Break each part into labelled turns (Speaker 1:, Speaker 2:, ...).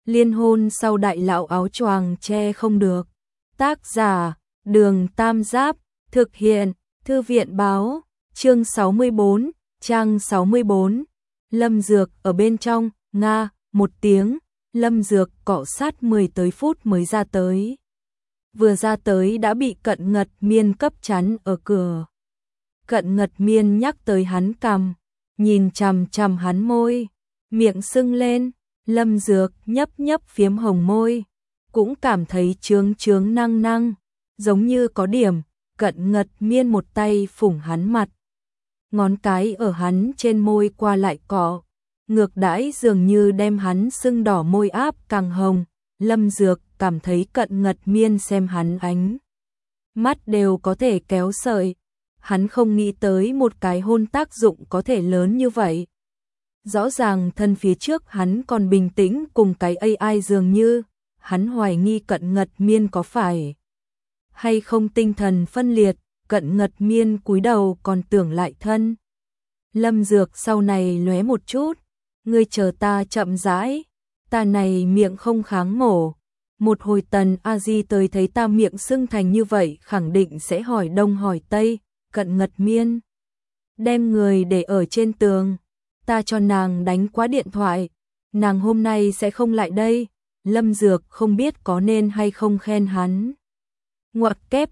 Speaker 1: Liên hôn sau đại lão áo choàng che không được. Tác giả, Đường Tam Giáp, thực hiện, Thư viện báo, chương 64, trang 64. Lâm Dược ở bên trong, Nga, một tiếng, Lâm Dược cọ sát 10 tới phút mới ra tới. Vừa ra tới đã bị Cận Ngật Miên cấp chắn ở cửa. Cận Ngật Miên nhắc tới hắn cằm, nhìn chằm chằm hắn môi, miệng sưng lên. Lâm Dược nhấp nhấp phiếm hồng môi, cũng cảm thấy chướng chướng năng năng, giống như có điểm. Cận Ngật Miên một tay phủng hắn mặt, ngón cái ở hắn trên môi qua lại cọ, ngược đãi dường như đem hắn sưng đỏ môi áp càng hồng. Lâm Dược cảm thấy Cận Ngật Miên xem hắn ánh mắt đều có thể kéo sợi. Hắn không nghĩ tới một cái hôn tác dụng có thể lớn như vậy. Rõ ràng thân phía trước hắn còn bình tĩnh cùng cái AI dường như, hắn hoài nghi Cận Ngật Miên có phải hay không tinh thần phân liệt. Cận Ngật Miên cúi đầu còn tưởng lại thân. Lâm Dược sau này lóe một chút, ngươi chờ ta chậm rãi, ta này miệng không kháng mổ. Một hồi Tần A Di tới thấy ta miệng sưng thành như vậy khẳng định sẽ hỏi đông hỏi tây. Cận Ngật Miên đem người để ở trên tường, ta cho nàng đánh quá điện thoại, nàng hôm nay sẽ không lại đây. Lâm Dược không biết có nên hay không khen hắn. Ngoặc kép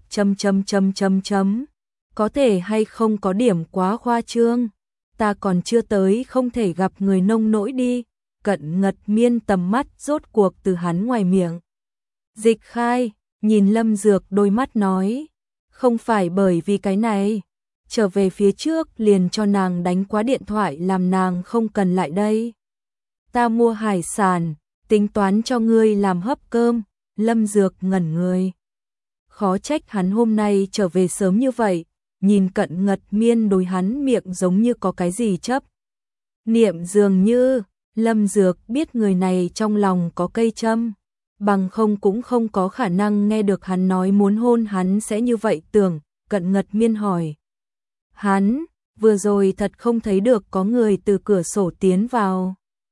Speaker 1: chấm, có thể hay không có điểm quá khoa trương, ta còn chưa tới không thể gặp người nông nỗi đi. Cận Ngật Miên tầm mắt rốt cuộc từ hắn ngoài miệng dịch khai, nhìn Lâm Dược đôi mắt nói, không phải bởi vì cái này, trở về phía trước liền cho nàng đánh quá điện thoại làm nàng không cần lại đây. Ta mua hải sản, tính toán cho ngươi làm hấp cơm. Lâm Dược ngẩn người. Khó trách hắn hôm nay trở về sớm như vậy, nhìn Cận Ngật Miên đối hắn miệng giống như có cái gì chấp niệm dường như. Lâm Dược biết người này trong lòng có cây châm, bằng không cũng không có khả năng nghe được hắn nói muốn hôn hắn sẽ như vậy tưởng. Cận Ngật Miên hỏi hắn, vừa rồi thật không thấy được có người từ cửa sổ tiến vào.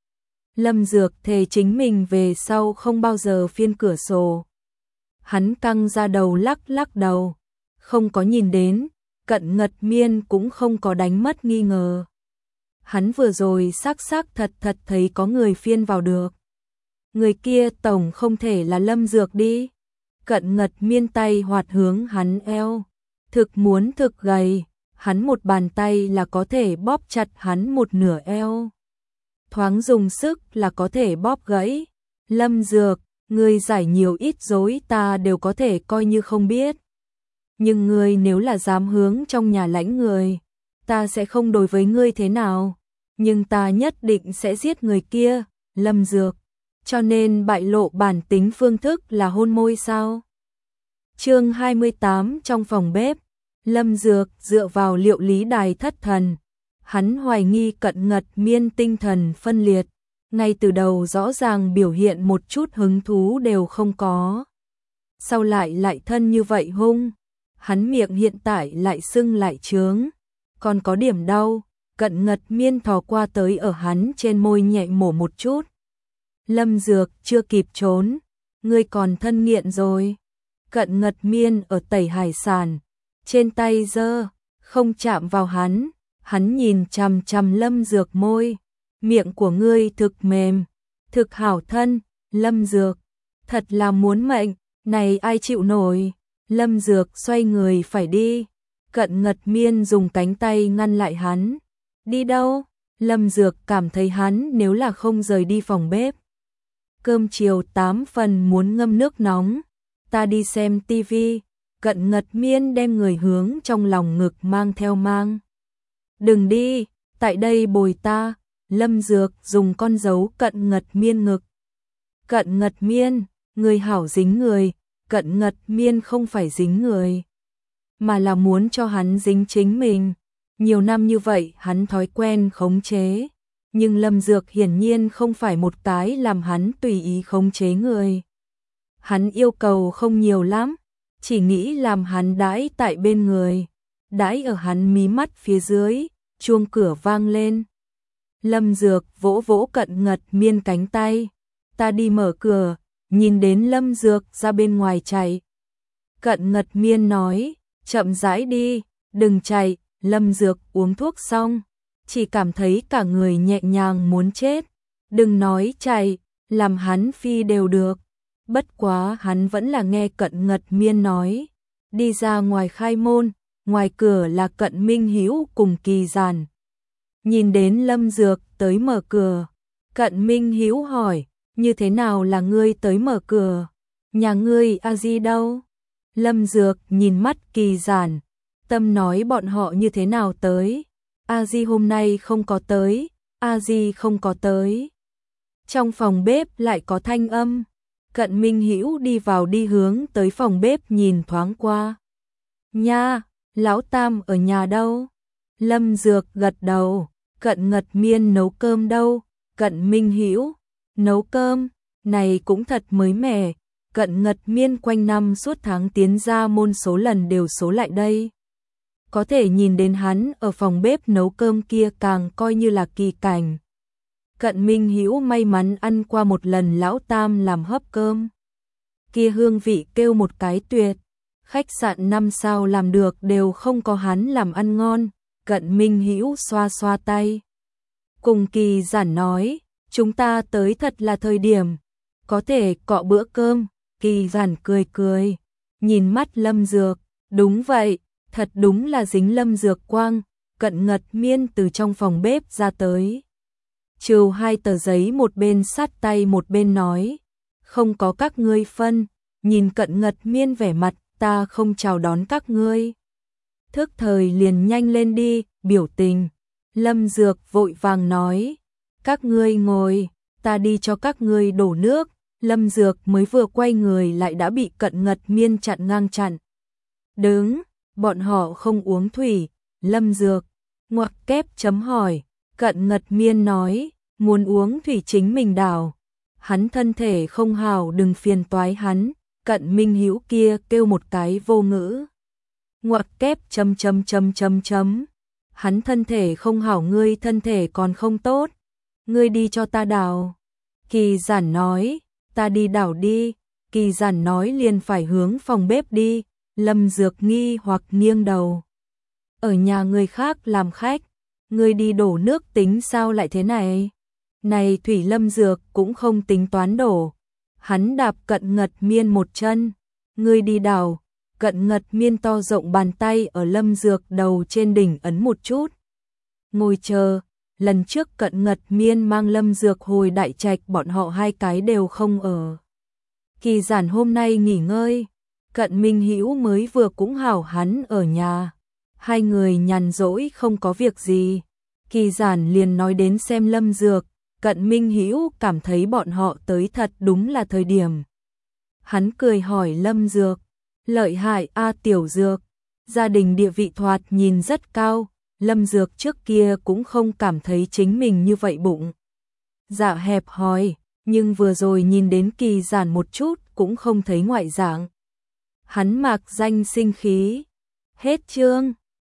Speaker 1: Lâm Dược thề chính mình về sau không bao giờ phiên cửa sổ. Hắn căng ra đầu lắc lắc đầu, không có nhìn đến. Cận Ngật Miên cũng không có đánh mất nghi ngờ. Hắn vừa rồi xác thật thấy có người phiên vào được. Người kia tổng không thể là Lâm Dược đi. Cận Ngật Miên tay hoạt hướng hắn eo, thực gầy, hắn một bàn tay là có thể bóp chặt hắn một nửa eo. Thoáng dùng sức là có thể bóp gãy. Lâm Dược, ngươi giải nhiều ít dối ta đều có thể coi như không biết. Nhưng ngươi nếu là dám hướng trong nhà lãnh người, ta sẽ không đối với ngươi thế nào, nhưng ta nhất định sẽ giết người kia. Lâm Dược, cho nên bại lộ bản tính phương thức là hôn môi sao? Chương 28 trong phòng bếp, Lâm Dược dựa vào liệu lý đài thất thần. Hắn hoài nghi Cận Ngật Miên tinh thần phân liệt, ngay từ đầu rõ ràng biểu hiện một chút hứng thú đều không có. Sau lại thân như vậy hung, hắn miệng hiện tại lại sưng lại trướng, còn có điểm đau. Cận Ngật Miên thò qua tới ở hắn trên môi nhẹ mổ một chút. Lâm Dược chưa kịp trốn, ngươi còn thân nghiện rồi. Cận Ngật Miên ở tẩy hải sản, trên tay giơ, không chạm vào hắn. Hắn nhìn chằm chằm Lâm Dược môi, miệng của ngươi thực mềm, thực hảo thân. Lâm Dược, thật là muốn mệnh, này ai chịu nổi. Lâm Dược xoay người phải đi, Cận Ngật Miên dùng cánh tay ngăn lại hắn. Đi đâu? Lâm Dược cảm thấy hắn nếu là không rời đi phòng bếp, cơm chiều 8 phần muốn ngâm nước nóng. Ta đi xem tivi. Cận Ngật Miên đem người hướng trong lòng ngực mang theo mang. Đừng đi, tại đây bồi ta. Lâm Dược dùng con dấu Cận Ngật Miên ngực. Cận Ngật Miên, người hảo dính người. Cận Ngật Miên không phải dính người, mà là muốn cho hắn dính chính mình. Nhiều năm như vậy hắn thói quen khống chế, nhưng Lâm Dược hiển nhiên không phải một cái làm hắn tùy ý khống chế người. Hắn yêu cầu không nhiều lắm, chỉ nghĩ làm hắn đãi tại bên người, đãi ở hắn mí mắt phía dưới. Chuông cửa vang lên. Lâm Dược vỗ vỗ Cận Ngật Miên cánh tay. ta đi mở cửa, nhìn đến Lâm Dược ra bên ngoài chạy. Cận Ngật Miên nói, chậm rãi đi, đừng chạy. Lâm Dược uống thuốc xong, chỉ cảm thấy cả người nhẹ nhàng muốn chết. Đừng nói chạy, làm hắn phi đều được. Bất quá hắn vẫn là nghe Cận Ngật Miên nói. Đi ra ngoài khai môn, ngoài cửa là Cận Minh Hữu cùng Kỳ Giản. Nhìn đến Lâm Dược tới mở cửa, Cận Minh Hữu hỏi, như thế nào là ngươi tới mở cửa? Nhà ngươi A Di đâu? Lâm Dược nhìn mắt Kỳ Giản, tâm nói bọn họ như thế nào tới? A Di hôm nay không có tới, A Di không có tới. Trong phòng bếp lại có thanh âm. Cận Minh Hữu đi vào đi hướng tới phòng bếp nhìn thoáng qua. Nha, lão Tam ở nhà đâu? Lâm Dược gật đầu. Cận Ngật Miên nấu cơm đâu? Cận Minh Hữu nấu cơm, này cũng thật mới mẻ. Cận Ngật Miên quanh năm suốt tháng tiến ra môn số lần đều số lại đây. Có thể nhìn đến hắn ở phòng bếp nấu cơm kia càng coi như là kỳ cảnh. Cận Minh Hữu may mắn ăn qua một lần lão Tam làm hấp cơm. Kia hương vị kêu một cái tuyệt. Khách sạn 5 sao làm được đều không có hắn làm ăn ngon. Cận Minh Hữu xoa xoa tay. Cùng Kỳ Giản nói, chúng ta tới thật là thời điểm. Có thể cọ bữa cơm. Kỳ Giản cười cười. Nhìn mắt Lâm Dược. Đúng vậy, thật đúng là dính Lâm Dược quang. Cận Ngật Miên từ trong phòng bếp ra tới. Trừ 2 tờ giấy một bên sát tay một bên nói. Không có các ngươi phân. Nhìn Cận Ngật Miên vẻ mặt, ta không chào đón các ngươi. Thức thời liền nhanh lên đi, biểu tình. Lâm Dược vội vàng nói. Các ngươi ngồi, ta đi cho các ngươi đổ nước. Lâm Dược mới vừa quay người lại đã bị Cận Ngật Miên chặn ngang chặn. Đứng, bọn họ không uống thủy. Lâm Dược ngoặc kép chấm hỏi. Cận Ngật Miên nói, muốn uống thủy chính mình đảo. Hắn thân thể không hảo đừng phiền toái hắn. Cận Minh Hữu kia kêu một cái vô ngữ. Ngoặc kép chấm chấm chấm chấm chấm. Hắn thân thể không hảo ngươi thân thể còn không tốt. Ngươi đi cho ta đảo. Kỳ Giản nói, ta đi đảo đi. Kỳ Giản nói liền phải hướng phòng bếp đi. Lâm Dược nghi hoặc nghiêng đầu. Ở nhà người khác làm khách. Ngươi đi đổ nước tính sao lại thế này? Này thủy Lâm Dược cũng không tính toán đổ. Hắn đạp Cận Ngật Miên một chân. Ngươi đi đảo. Cận Ngật Miên to rộng bàn tay ở Lâm Dược đầu trên đỉnh ấn một chút. Ngồi chờ. Lần trước Cận Ngật Miên mang Lâm Dược hồi Đại Trạch bọn họ hai cái đều không ở. Kỳ Giản hôm nay nghỉ ngơi. Cận Minh Hữu mới vừa cũng hảo hắn ở nhà. Hai người nhàn rỗi không có việc gì. Kỳ Giản liền nói đến xem Lâm Dược. Cận Minh Hữu cảm thấy bọn họ tới thật đúng là thời điểm. Hắn cười hỏi Lâm Dược. Lợi hại a Tiểu Dược. Gia đình địa vị thoạt nhìn rất cao. Lâm Dược trước kia cũng không cảm thấy chính mình như vậy bụng. Dạ hẹp hòi. Nhưng vừa rồi nhìn đến Kỳ Giản một chút cũng không thấy ngoại dạng. Hắn mạc danh sinh khí. Hết chương.